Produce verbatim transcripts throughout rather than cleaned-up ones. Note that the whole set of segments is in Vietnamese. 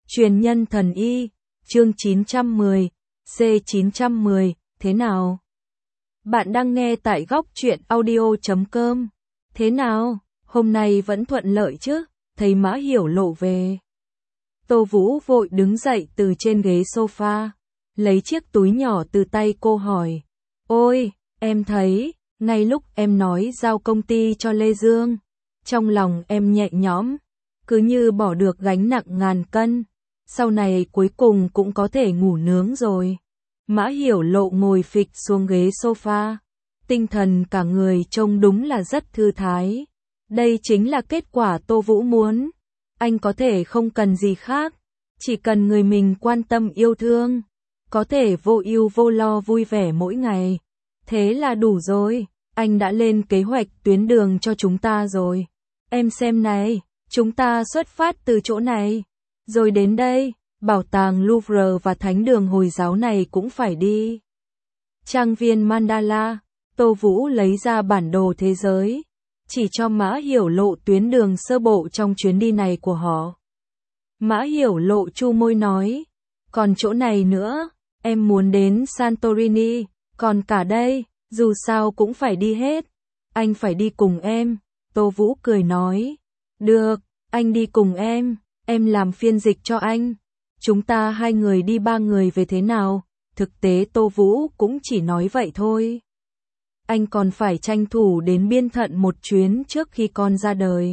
Truyền nhân thần y, chương chín trăm mười, C chín trăm mười, thế nào? Bạn đang nghe tại góc truyện audio chấm com. Thế nào, hôm nay vẫn thuận lợi chứ? Thấy Mã Hiểu Lộ về. Tô Vũ vội đứng dậy từ trên ghế sofa, lấy chiếc túi nhỏ từ tay cô hỏi. Ôi, em thấy, ngay lúc em nói giao công ty cho Lê Dương, trong lòng em nhẹ nhõm, cứ như bỏ được gánh nặng ngàn cân, sau này cuối cùng cũng có thể ngủ nướng rồi. Mã Hiểu Lộ ngồi phịch xuống ghế sofa, tinh thần cả người trông đúng là rất thư thái. Đây chính là kết quả Tô Vũ muốn. Anh có thể không cần gì khác, chỉ cần người mình quan tâm yêu thương, có thể vô ưu vô lo vui vẻ mỗi ngày. Thế là đủ rồi, anh đã lên kế hoạch tuyến đường cho chúng ta rồi. Em xem này, chúng ta xuất phát từ chỗ này, rồi đến đây, bảo tàng Louvre và thánh đường Hồi giáo này cũng phải đi. Trang viên Mandala, Tô Vũ lấy ra bản đồ thế giới, chỉ cho Mã Hiểu Lộ tuyến đường sơ bộ trong chuyến đi này của họ. Mã Hiểu Lộ chu môi nói, còn chỗ này nữa, em muốn đến Santorini, còn cả đây, dù sao cũng phải đi hết. Anh phải đi cùng em, Tô Vũ cười nói. Được, anh đi cùng em, em làm phiên dịch cho anh. Chúng ta hai người đi ba người về thế nào? Thực tế Tô Vũ cũng chỉ nói vậy thôi. Anh còn phải tranh thủ đến Biên Thận một chuyến trước khi con ra đời.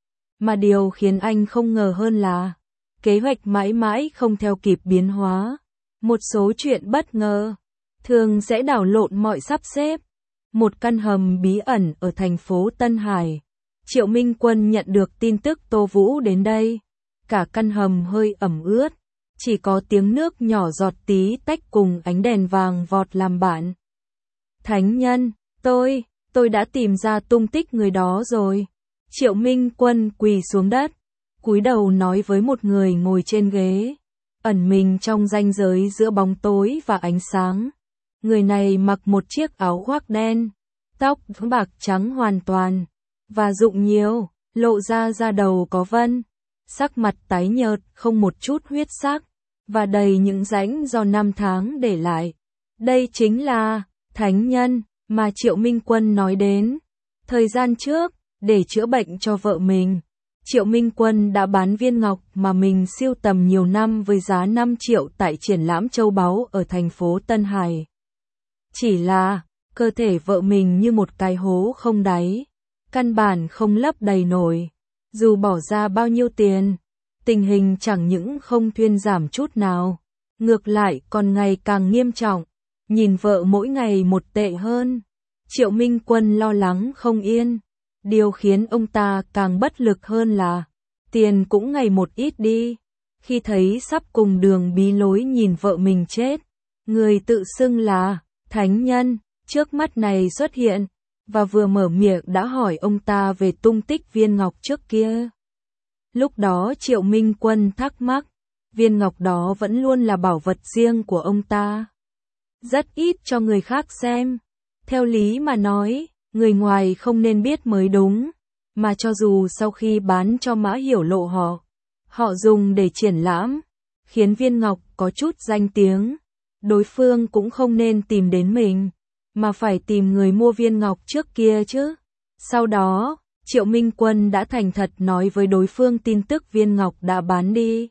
Mà điều khiến anh không ngờ hơn là, kế hoạch mãi mãi không theo kịp biến hóa. Một số chuyện bất ngờ, thường sẽ đảo lộn mọi sắp xếp. Một căn hầm bí ẩn ở thành phố Tân Hải. Triệu Minh Quân nhận được tin tức Tô Vũ đến đây. Cả căn hầm hơi ẩm ướt, chỉ có tiếng nước nhỏ giọt tí tách cùng ánh đèn vàng vọt làm bạn. Thánh nhân, tôi, tôi đã tìm ra tung tích người đó rồi. Triệu Minh Quân quỳ xuống đất, cúi đầu nói với một người ngồi trên ghế, ẩn mình trong ranh giới giữa bóng tối và ánh sáng. Người này mặc một chiếc áo khoác đen, tóc bạc trắng hoàn toàn, và rụng nhiều, lộ ra da đầu có vân, sắc mặt tái nhợt không một chút huyết sắc, và đầy những rãnh do năm tháng để lại. Đây chính là thánh nhân mà Triệu Minh Quân nói đến. Thời gian trước, để chữa bệnh cho vợ mình, Triệu Minh Quân đã bán viên ngọc mà mình sưu tầm nhiều năm với giá năm triệu tại triển lãm châu báu ở thành phố Tân Hải. Chỉ là, cơ thể vợ mình như một cái hố không đáy, căn bản không lấp đầy nổi. Dù bỏ ra bao nhiêu tiền, tình hình chẳng những không thuyên giảm chút nào, ngược lại còn ngày càng nghiêm trọng. Nhìn vợ mỗi ngày một tệ hơn, Triệu Minh Quân lo lắng không yên. Điều khiến ông ta càng bất lực hơn là, tiền cũng ngày một ít đi. Khi thấy sắp cùng đường bí lối nhìn vợ mình chết, người tự xưng là thánh nhân trước mắt này xuất hiện, và vừa mở miệng đã hỏi ông ta về tung tích viên ngọc trước kia. Lúc đó Triệu Minh Quân thắc mắc, viên ngọc đó vẫn luôn là bảo vật riêng của ông ta, rất ít cho người khác xem. Theo lý mà nói, người ngoài không nên biết mới đúng, mà cho dù sau khi bán cho Mã Hiểu Lộ họ, họ dùng để triển lãm, khiến viên ngọc có chút danh tiếng, đối phương cũng không nên tìm đến mình, mà phải tìm người mua viên ngọc trước kia chứ. Sau đó, Triệu Minh Quân đã thành thật nói với đối phương tin tức viên ngọc đã bán đi.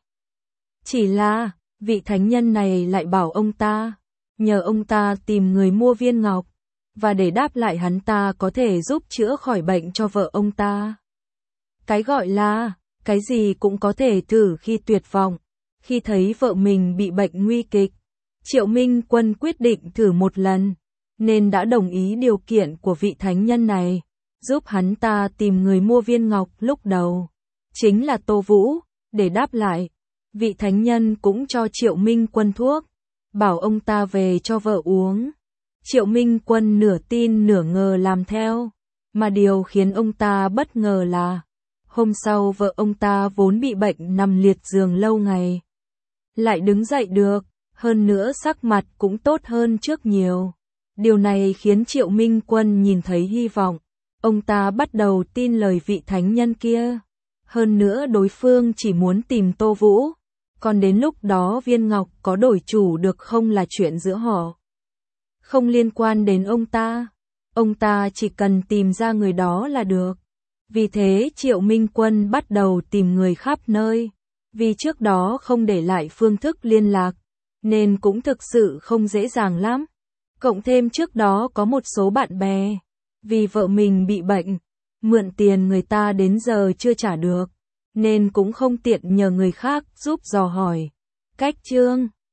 Chỉ là, vị thánh nhân này lại bảo ông ta, nhờ ông ta tìm người mua viên ngọc, và để đáp lại hắn ta có thể giúp chữa khỏi bệnh cho vợ ông ta. Cái gọi là, cái gì cũng có thể thử khi tuyệt vọng. Khi thấy vợ mình bị bệnh nguy kịch, Triệu Minh Quân quyết định thử một lần, nên đã đồng ý điều kiện của vị thánh nhân này, giúp hắn ta tìm người mua viên ngọc lúc đầu. Chính là Tô Vũ. Để đáp lại, vị thánh nhân cũng cho Triệu Minh Quân thuốc, bảo ông ta về cho vợ uống. Triệu Minh Quân nửa tin nửa ngờ làm theo, mà điều khiến ông ta bất ngờ là, hôm sau vợ ông ta vốn bị bệnh nằm liệt giường lâu ngày, lại đứng dậy được, hơn nữa sắc mặt cũng tốt hơn trước nhiều. Điều này khiến Triệu Minh Quân nhìn thấy hy vọng, ông ta bắt đầu tin lời vị thánh nhân kia. Hơn nữa đối phương chỉ muốn tìm Tô Vũ, Còn đến lúc đó viên ngọc có đổi chủ được không là chuyện giữa họ. Không liên quan đến ông ta. Ông ta chỉ cần tìm ra người đó là được. Vì thế Triệu Minh Quân bắt đầu tìm người khắp nơi. Vì trước đó không để lại phương thức liên lạc, nên cũng thực sự không dễ dàng lắm. Cộng thêm trước đó có một số bạn bè, vì vợ mình bị bệnh, mượn tiền người ta đến giờ chưa trả được, nên cũng không tiện nhờ người khác giúp dò hỏi. Cách Trương